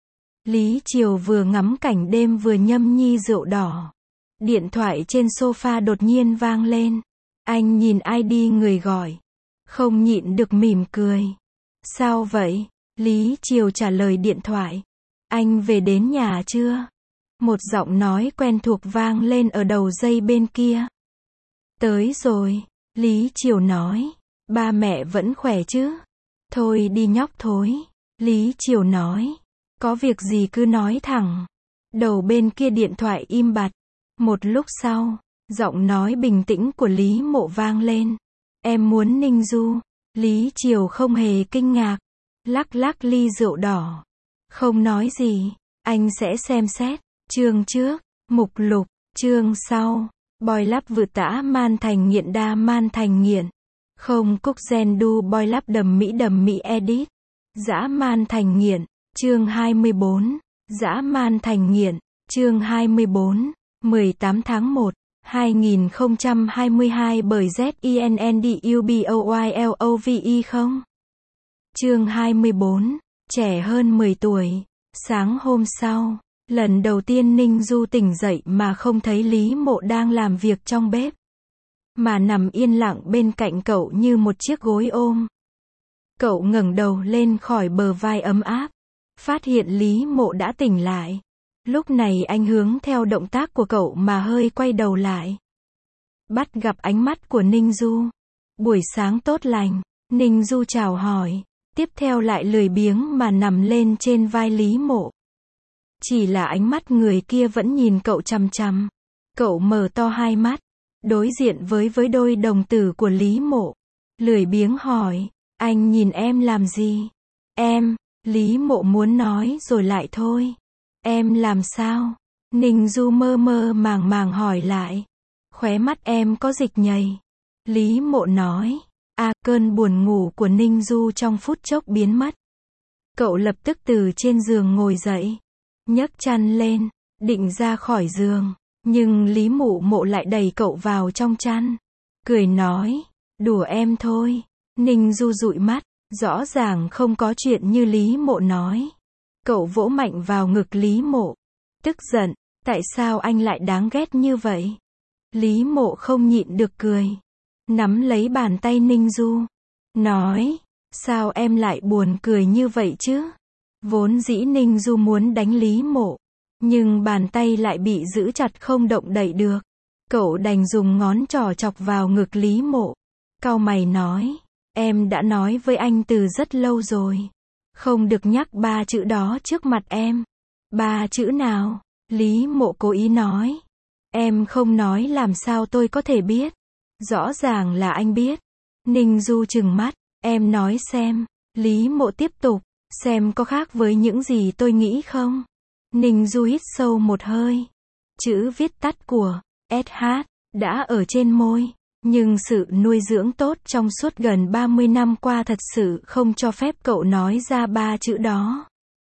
Lý Triều vừa ngắm cảnh đêm vừa nhâm nhi rượu đỏ. Điện thoại trên sofa đột nhiên vang lên. Anh nhìn i đê người gọi. Không nhịn được mỉm cười. Sao vậy? Lý Triều trả lời điện thoại. Anh về đến nhà chưa? Một giọng nói quen thuộc vang lên ở đầu dây bên kia. Tới rồi. Lý Triều nói. Ba mẹ vẫn khỏe chứ? Thôi đi nhóc thối. Lý Triều nói. Có việc gì cứ nói thẳng. Đầu bên kia điện thoại im bặt. Một lúc sau, giọng nói bình tĩnh của Lý Mộ vang lên. Em muốn Ninh Du. Lý Triều không hề kinh ngạc. Lắc lắc ly rượu đỏ. Không nói gì. Anh sẽ xem xét. Chương trước. Mục lục. Chương sau. Boy lắp vượt tã man thành nghiện đa man thành nghiện. Không cúc gen đu boy lắp đầm mỹ đầm mỹ edit. Dã man thành nghiện. Chương hai mươi bốn. Dã man thành nghiện. Chương hai mươi bốn. mười tám tháng một, hai nghìn không trăm hai mươi hai bởi Z I N N D U B O Y L O V E không? Chương hai mươi bốn. Trẻ hơn mười tuổi. Sáng hôm sau, lần đầu tiên Ninh Du tỉnh dậy mà không thấy Lý Mộ đang làm việc trong bếp. Mà nằm yên lặng bên cạnh cậu như một chiếc gối ôm. Cậu ngẩng đầu lên khỏi bờ vai ấm áp. Phát hiện Lý Mộ đã tỉnh lại. Lúc này anh hướng theo động tác của cậu mà hơi quay đầu lại. Bắt gặp ánh mắt của Ninh Du. Buổi sáng tốt lành. Ninh Du chào hỏi. Tiếp theo lại lười biếng mà nằm lên trên vai Lý Mộ. Chỉ là ánh mắt người kia vẫn nhìn cậu chằm chằm. Cậu mở to hai mắt, đối diện với với đôi đồng tử của Lý Mộ. Lười biếng hỏi, anh nhìn em làm gì? Em, Lý Mộ muốn nói rồi lại thôi. Em làm sao? Ninh Du mơ mơ màng màng hỏi lại. Khóe mắt em có dịch nhầy. Lý Mộ nói. À, cơn buồn ngủ của Ninh Du trong phút chốc biến mất. Cậu lập tức từ trên giường ngồi dậy. Nhấc chăn lên, định ra khỏi giường. Nhưng Lý Mụ Mộ lại đẩy cậu vào trong chăn. Cười nói, đùa em thôi. Ninh Du dụi mắt, rõ ràng không có chuyện như Lý Mộ nói. Cậu vỗ mạnh vào ngực Lý Mộ. Tức giận, tại sao anh lại đáng ghét như vậy? Lý Mộ không nhịn được cười. Nắm lấy bàn tay Ninh Du. Nói, sao em lại buồn cười như vậy chứ? Vốn dĩ Ninh Du muốn đánh Lý Mộ. Nhưng bàn tay lại bị giữ chặt không động đậy được. Cậu đành dùng ngón trỏ chọc vào ngực Lý Mộ. Cau mày nói, em đã nói với anh từ rất lâu rồi. Không được nhắc ba chữ đó trước mặt em. Ba chữ nào? Lý Mộ cố ý nói. Em không nói làm sao tôi có thể biết. Rõ ràng là anh biết. Ninh Du trừng mắt, em nói xem. Lý Mộ tiếp tục, xem có khác với những gì tôi nghĩ không? Ninh Du hít sâu một hơi. Chữ viết tắt của ét hát đã ở trên môi. Nhưng sự nuôi dưỡng tốt trong suốt gần ba mươi năm qua thật sự không cho phép cậu nói ra ba chữ đó.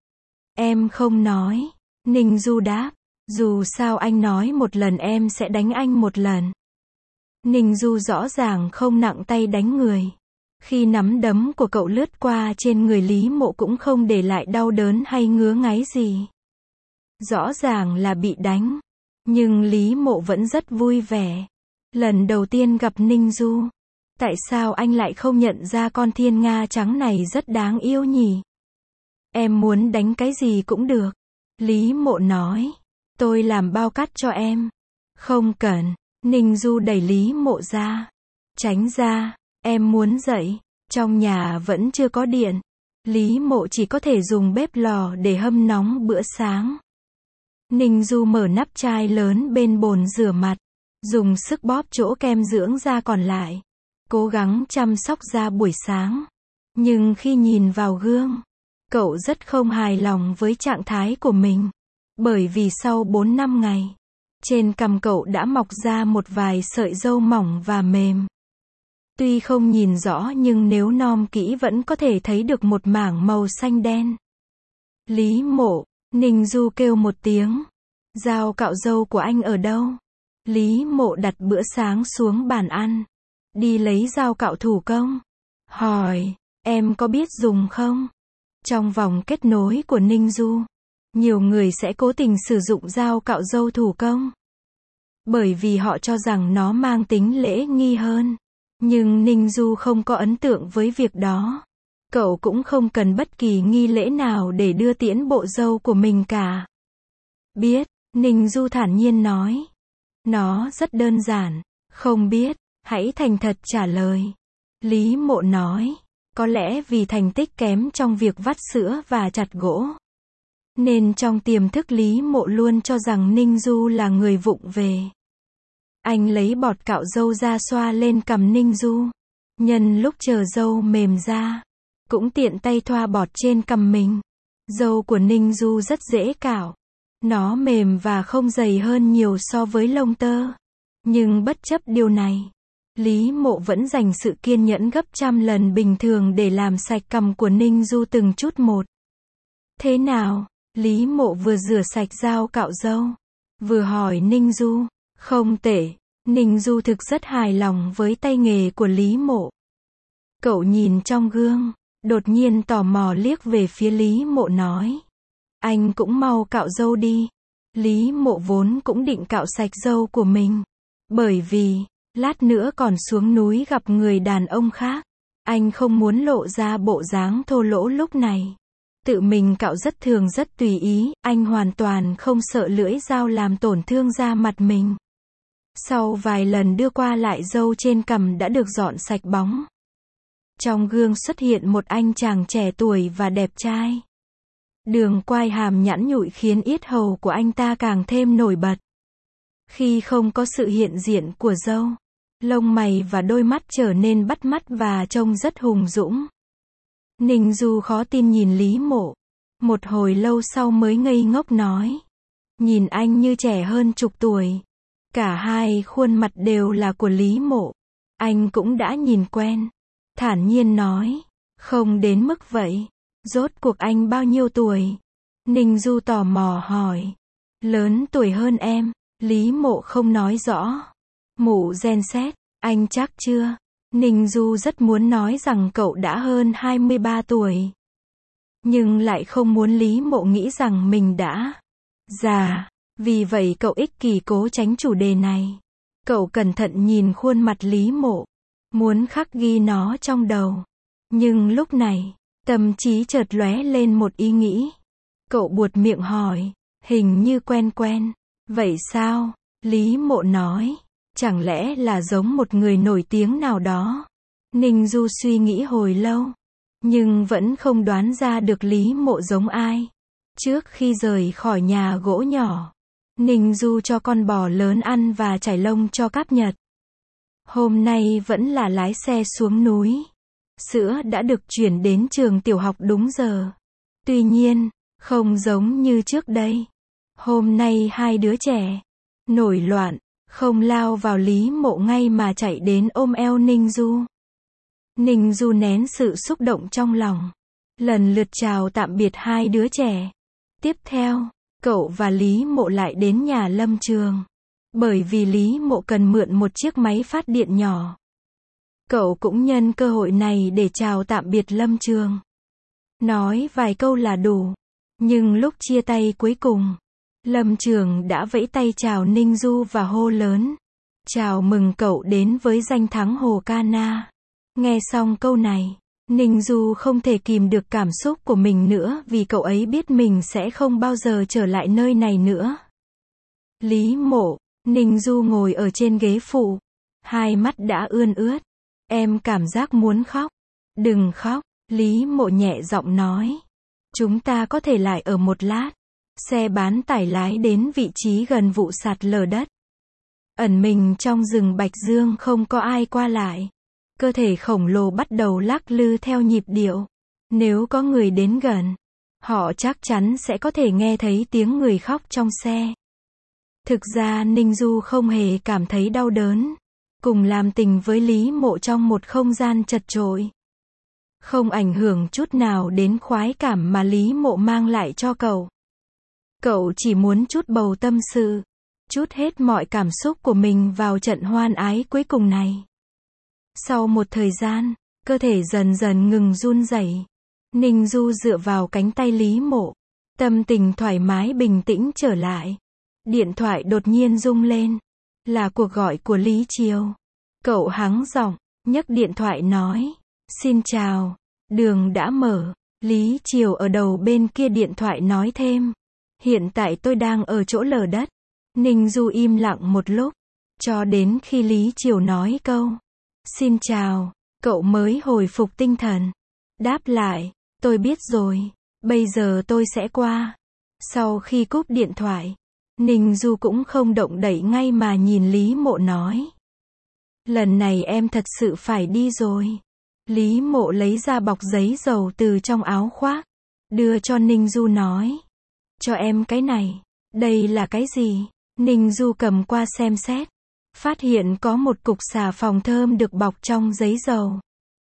Em không nói. Ninh Du đáp. Dù sao anh nói một lần em sẽ đánh anh một lần. Ninh Du rõ ràng không nặng tay đánh người. Khi nắm đấm của cậu lướt qua trên người Lý Mộ cũng không để lại đau đớn hay ngứa ngáy gì. Rõ ràng là bị đánh. Nhưng Lý Mộ vẫn rất vui vẻ. Lần đầu tiên gặp Ninh Du. Tại sao anh lại không nhận ra con thiên nga trắng này rất đáng yêu nhỉ? Em muốn đánh cái gì cũng được. Lý Mộ nói. Tôi làm bao cát cho em. Không cần. Ninh Du đẩy Lý Mộ ra. Tránh ra. Em muốn dậy. Trong nhà vẫn chưa có điện. Lý Mộ chỉ có thể dùng bếp lò để hâm nóng bữa sáng. Ninh Du mở nắp chai lớn bên bồn rửa mặt. Dùng sức bóp chỗ kem dưỡng da còn lại. Cố gắng chăm sóc da buổi sáng. Nhưng khi nhìn vào gương, cậu rất không hài lòng với trạng thái của mình. Bởi vì sau bốn năm ngày, trên cằm cậu đã mọc ra một vài sợi râu mỏng và mềm. Tuy không nhìn rõ nhưng nếu nom kỹ vẫn có thể thấy được một mảng màu xanh đen. Lý Mộ, Ninh Du kêu một tiếng. Dao cạo râu của anh ở đâu? Lý Mộ đặt bữa sáng xuống bàn ăn. Đi lấy dao cạo thủ công. Hỏi, em có biết dùng không? Trong vòng kết nối của Ninh Du, nhiều người sẽ cố tình sử dụng dao cạo râu thủ công. Bởi vì họ cho rằng nó mang tính lễ nghi hơn. Nhưng Ninh Du không có ấn tượng với việc đó. Cậu cũng không cần bất kỳ nghi lễ nào để đưa tiễn bộ dâu của mình cả. Biết, Ninh Du thản nhiên nói. Nó rất đơn giản. Không biết, hãy thành thật trả lời. Lý Mộ nói. Có lẽ vì thành tích kém trong việc vắt sữa và chặt gỗ, nên trong tiềm thức Lý Mộ luôn cho rằng Ninh Du là người vụng về. Anh lấy bọt cạo râu ra xoa lên cằm Ninh Du. Nhân lúc chờ râu mềm ra, cũng tiện tay thoa bọt trên cằm mình. Râu của Ninh Du rất dễ cạo. Nó mềm và không dày hơn nhiều so với lông tơ. Nhưng bất chấp điều này, Lý Mộ vẫn dành sự kiên nhẫn gấp trăm lần bình thường để làm sạch cằm của Ninh Du từng chút một. Thế nào? Lý Mộ vừa rửa sạch dao cạo râu, vừa hỏi Ninh Du. Không tệ. Ninh Du thực rất hài lòng với tay nghề của Lý Mộ. Cậu nhìn trong gương, đột nhiên tò mò liếc về phía Lý Mộ nói. Anh cũng mau cạo râu đi. Lý Mộ vốn cũng định cạo sạch râu của mình. Bởi vì, lát nữa còn xuống núi gặp người đàn ông khác. Anh không muốn lộ ra bộ dáng thô lỗ lúc này. Tự mình cạo rất thường rất tùy ý, anh hoàn toàn không sợ lưỡi dao làm tổn thương da mặt mình. Sau vài lần đưa qua lại râu trên cằm đã được dọn sạch bóng. Trong gương xuất hiện một anh chàng trẻ tuổi và đẹp trai. Đường quai hàm nhẵn nhụi khiến yết hầu của anh ta càng thêm nổi bật. Khi không có sự hiện diện của râu, lông mày và đôi mắt trở nên bắt mắt và trông rất hùng dũng. Ninh Du khó tin nhìn Lý Mộ. Một hồi lâu sau mới ngây ngốc nói. Nhìn anh như trẻ hơn chục tuổi. Cả hai khuôn mặt đều là của Lý Mộ. Anh cũng đã nhìn quen. Thản nhiên nói. Không đến mức vậy. Rốt cuộc anh bao nhiêu tuổi? Ninh Du tò mò hỏi. Lớn tuổi hơn em. Lý Mộ không nói rõ. Mụ Gen Z, anh chắc chưa? Ninh Du rất muốn nói rằng cậu đã hơn hai mươi ba tuổi. Nhưng lại không muốn Lý Mộ nghĩ rằng mình đã già. Vì vậy cậu ích kỷ cố tránh chủ đề này. Cậu cẩn thận nhìn khuôn mặt Lý Mộ. Muốn khắc ghi nó trong đầu. Nhưng lúc này, tâm trí chợt lóe lên một ý nghĩ. Cậu buột miệng hỏi. Hình như quen quen. Vậy sao? Lý Mộ nói. Chẳng lẽ là giống một người nổi tiếng nào đó? Ninh Du suy nghĩ hồi lâu. Nhưng vẫn không đoán ra được Lý Mộ giống ai. Trước khi rời khỏi nhà gỗ nhỏ, Ninh Du cho con bò lớn ăn và trải lông cho Cáp Nhật. Hôm nay vẫn là lái xe xuống núi. Sữa đã được chuyển đến trường tiểu học đúng giờ. Tuy nhiên, không giống như trước đây. Hôm nay hai đứa trẻ nổi loạn, không lao vào Lý Mộ ngay mà chạy đến ôm eo Ninh Du. Ninh Du nén sự xúc động trong lòng. Lần lượt chào tạm biệt hai đứa trẻ. Tiếp theo, cậu và Lý Mộ lại đến nhà Lâm Trường. Bởi vì Lý Mộ cần mượn một chiếc máy phát điện nhỏ. Cậu cũng nhân cơ hội này để chào tạm biệt Lâm Trường. Nói vài câu là đủ. Nhưng lúc chia tay cuối cùng, Lâm Trường đã vẫy tay chào Ninh Du và hô lớn. Chào mừng cậu đến với danh thắng Hồ Cana. Nghe xong câu này, Ninh Du không thể kìm được cảm xúc của mình nữa vì cậu ấy biết mình sẽ không bao giờ trở lại nơi này nữa. Lý Mộ, Ninh Du ngồi ở trên ghế phụ. Hai mắt đã ươn ướt. Em cảm giác muốn khóc. Đừng khóc, Lý Mộ nhẹ giọng nói. Chúng ta có thể lại ở một lát. Xe bán tải lái đến vị trí gần vụ sạt lở đất. Ẩn mình trong rừng Bạch Dương không có ai qua lại. Cơ thể khổng lồ bắt đầu lắc lư theo nhịp điệu. Nếu có người đến gần, họ chắc chắn sẽ có thể nghe thấy tiếng người khóc trong xe. Thực ra Ninh Du không hề cảm thấy đau đớn. Cùng làm tình với Lý Mộ trong một không gian chật chội. Không ảnh hưởng chút nào đến khoái cảm mà Lý Mộ mang lại cho cậu. Cậu chỉ muốn chút bầu tâm sự. Chút hết mọi cảm xúc của mình vào trận hoan ái cuối cùng này. Sau một thời gian, cơ thể dần dần ngừng run rẩy. Ninh Du dựa vào cánh tay Lý Mộ. Tâm tình thoải mái bình tĩnh trở lại. Điện thoại đột nhiên rung lên. Là cuộc gọi của Lý Triều. Cậu hắng giọng, nhấc điện thoại nói. Xin chào, đường đã mở. Lý Triều ở đầu bên kia điện thoại nói thêm. Hiện tại tôi đang ở chỗ lở đất. Ninh Du im lặng một lúc. Cho đến khi Lý Triều nói câu. Xin chào, cậu mới hồi phục tinh thần. Đáp lại, tôi biết rồi. Bây giờ tôi sẽ qua. Sau khi cúp điện thoại, Ninh Du cũng không động đậy ngay mà nhìn Lý Mộ nói. Lần này em thật sự phải đi rồi. Lý Mộ lấy ra bọc giấy dầu từ trong áo khoác. Đưa cho Ninh Du nói. Cho em cái này. Đây là cái gì? Ninh Du cầm qua xem xét. Phát hiện có một cục xà phòng thơm được bọc trong giấy dầu.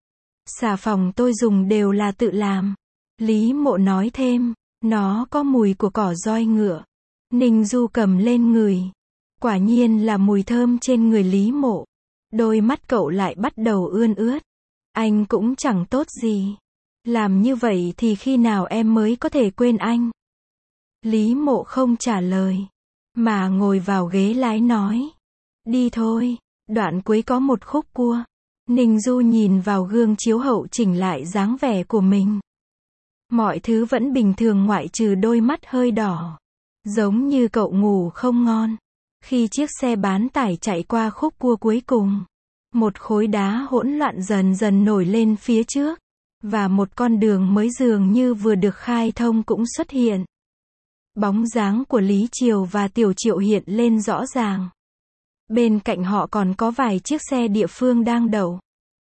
Xà phòng tôi dùng đều là tự làm. Lý Mộ nói thêm. Nó có mùi của cỏ roi ngựa. Ninh Du cầm lên ngửi. Quả nhiên là mùi thơm trên người Lý Mộ. Đôi mắt cậu lại bắt đầu ươn ướt. Anh cũng chẳng tốt gì. Làm như vậy thì khi nào em mới có thể quên anh? Lý Mộ không trả lời. Mà ngồi vào ghế lái nói. Đi thôi. Đoạn cuối có một khúc cua. Ninh Du nhìn vào gương chiếu hậu chỉnh lại dáng vẻ của mình. Mọi thứ vẫn bình thường ngoại trừ đôi mắt hơi đỏ. Giống như cậu ngủ không ngon. Khi chiếc xe bán tải chạy qua khúc cua cuối cùng. Một khối đá hỗn loạn dần dần nổi lên phía trước, và một con đường mới dường như vừa được khai thông cũng xuất hiện. Bóng dáng của Lý Triều và Tiểu Triệu hiện lên rõ ràng. Bên cạnh họ còn có vài chiếc xe địa phương đang đậu.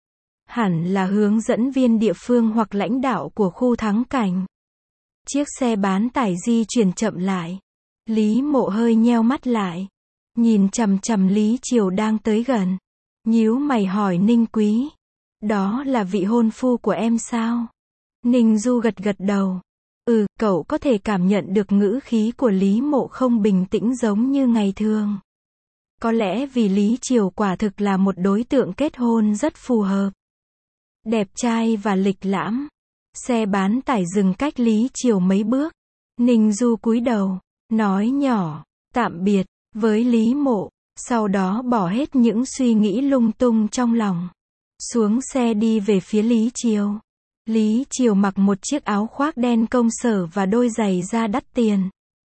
Hẳn là hướng dẫn viên địa phương hoặc lãnh đạo của khu thắng cảnh. Chiếc xe bán tải di chuyển chậm lại. Lý Mộ hơi nheo mắt lại, nhìn chằm chằm Lý Triều đang tới gần. Nhíu mày hỏi Ninh Quý, đó là vị hôn phu của em sao? Ninh Du gật gật đầu. Ừ, cậu có thể cảm nhận được ngữ khí của Lý Mộ không bình tĩnh giống như ngày thường. Có lẽ vì Lý Triều quả thực là một đối tượng kết hôn rất phù hợp. Đẹp trai và lịch lãm. Xe bán tải dừng cách Lý Triều mấy bước. Ninh Du cúi đầu, nói nhỏ, tạm biệt, với Lý Mộ, sau đó bỏ hết những suy nghĩ lung tung trong lòng. Xuống xe đi về phía Lý Triều. Lý Triều mặc một chiếc áo khoác đen công sở và đôi giày da đắt tiền.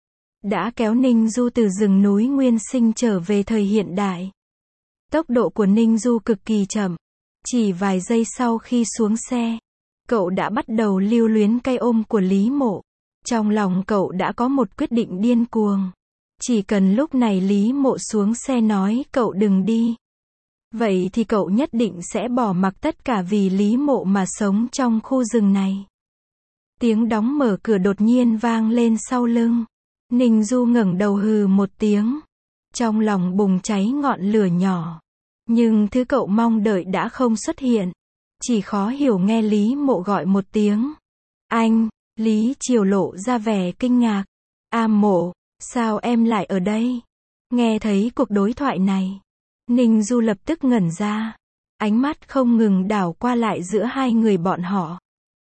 Đã kéo Ninh Du từ rừng núi nguyên sinh trở về thời hiện đại. Tốc độ của Ninh Du cực kỳ chậm. Chỉ vài giây sau khi xuống xe, cậu đã bắt đầu lưu luyến cái ôm của Lý Mộ. Trong lòng cậu đã có một quyết định điên cuồng. Chỉ cần lúc này Lý Mộ xuống xe nói cậu đừng đi, vậy thì cậu nhất định sẽ bỏ mặc tất cả vì Lý Mộ mà sống trong khu rừng này. Tiếng đóng mở cửa đột nhiên vang lên sau lưng. Ninh Du ngẩng đầu hừ một tiếng. Trong lòng bùng cháy ngọn lửa nhỏ. Nhưng thứ cậu mong đợi đã không xuất hiện. Chỉ khó hiểu nghe Lý Mộ gọi một tiếng. Anh, Lý Triều lộ ra vẻ kinh ngạc. A Mộ, sao em lại ở đây? Nghe thấy cuộc đối thoại này, Ninh Du lập tức ngẩn ra. Ánh mắt không ngừng đảo qua lại giữa hai người bọn họ.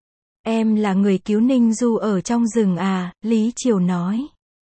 Em là người cứu Ninh Du ở trong rừng à, Lý Triều nói.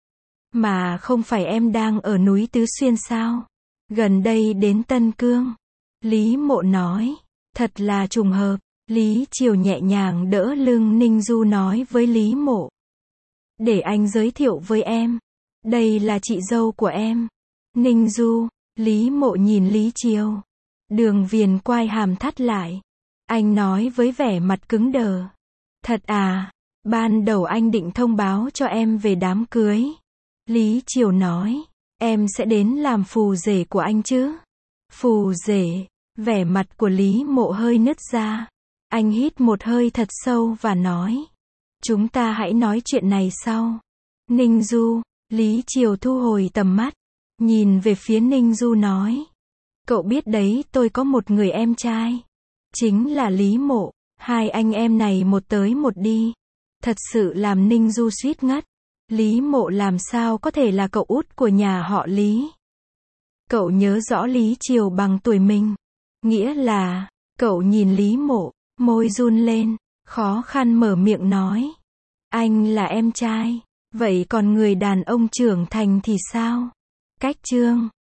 Mà không phải em đang ở núi Tứ Xuyên sao? Gần đây đến Tân Cương. Lý Mộ nói. Thật là trùng hợp. Lý Triều nhẹ nhàng đỡ lưng Ninh Du nói với Lý Mộ. Để anh giới thiệu với em. Đây là chị dâu của em. Ninh Du. Lý Mộ nhìn Lý Triều. Đường viền quai hàm thắt lại. Anh nói với vẻ mặt cứng đờ. Thật à, ban đầu anh định thông báo cho em về đám cưới. Lý Triều nói, em sẽ đến làm phù rể của anh chứ? Phù rể, vẻ mặt của Lý Mộ hơi nứt ra. Anh hít một hơi thật sâu và nói, chúng ta hãy nói chuyện này sau. Ninh Du, Lý Triều thu hồi tầm mắt, nhìn về phía Ninh Du nói, cậu biết đấy tôi có một người em trai. Chính là Lý Mộ, hai anh em này một tới một đi. Thật sự làm Ninh Du suýt ngất. Lý Mộ làm sao có thể là cậu út của nhà họ Lý? Cậu nhớ rõ Lý Triều bằng tuổi mình. Nghĩa là, cậu nhìn Lý Mộ, môi run lên, khó khăn mở miệng nói. Anh là em trai, vậy còn người đàn ông trưởng thành thì sao? Cách chương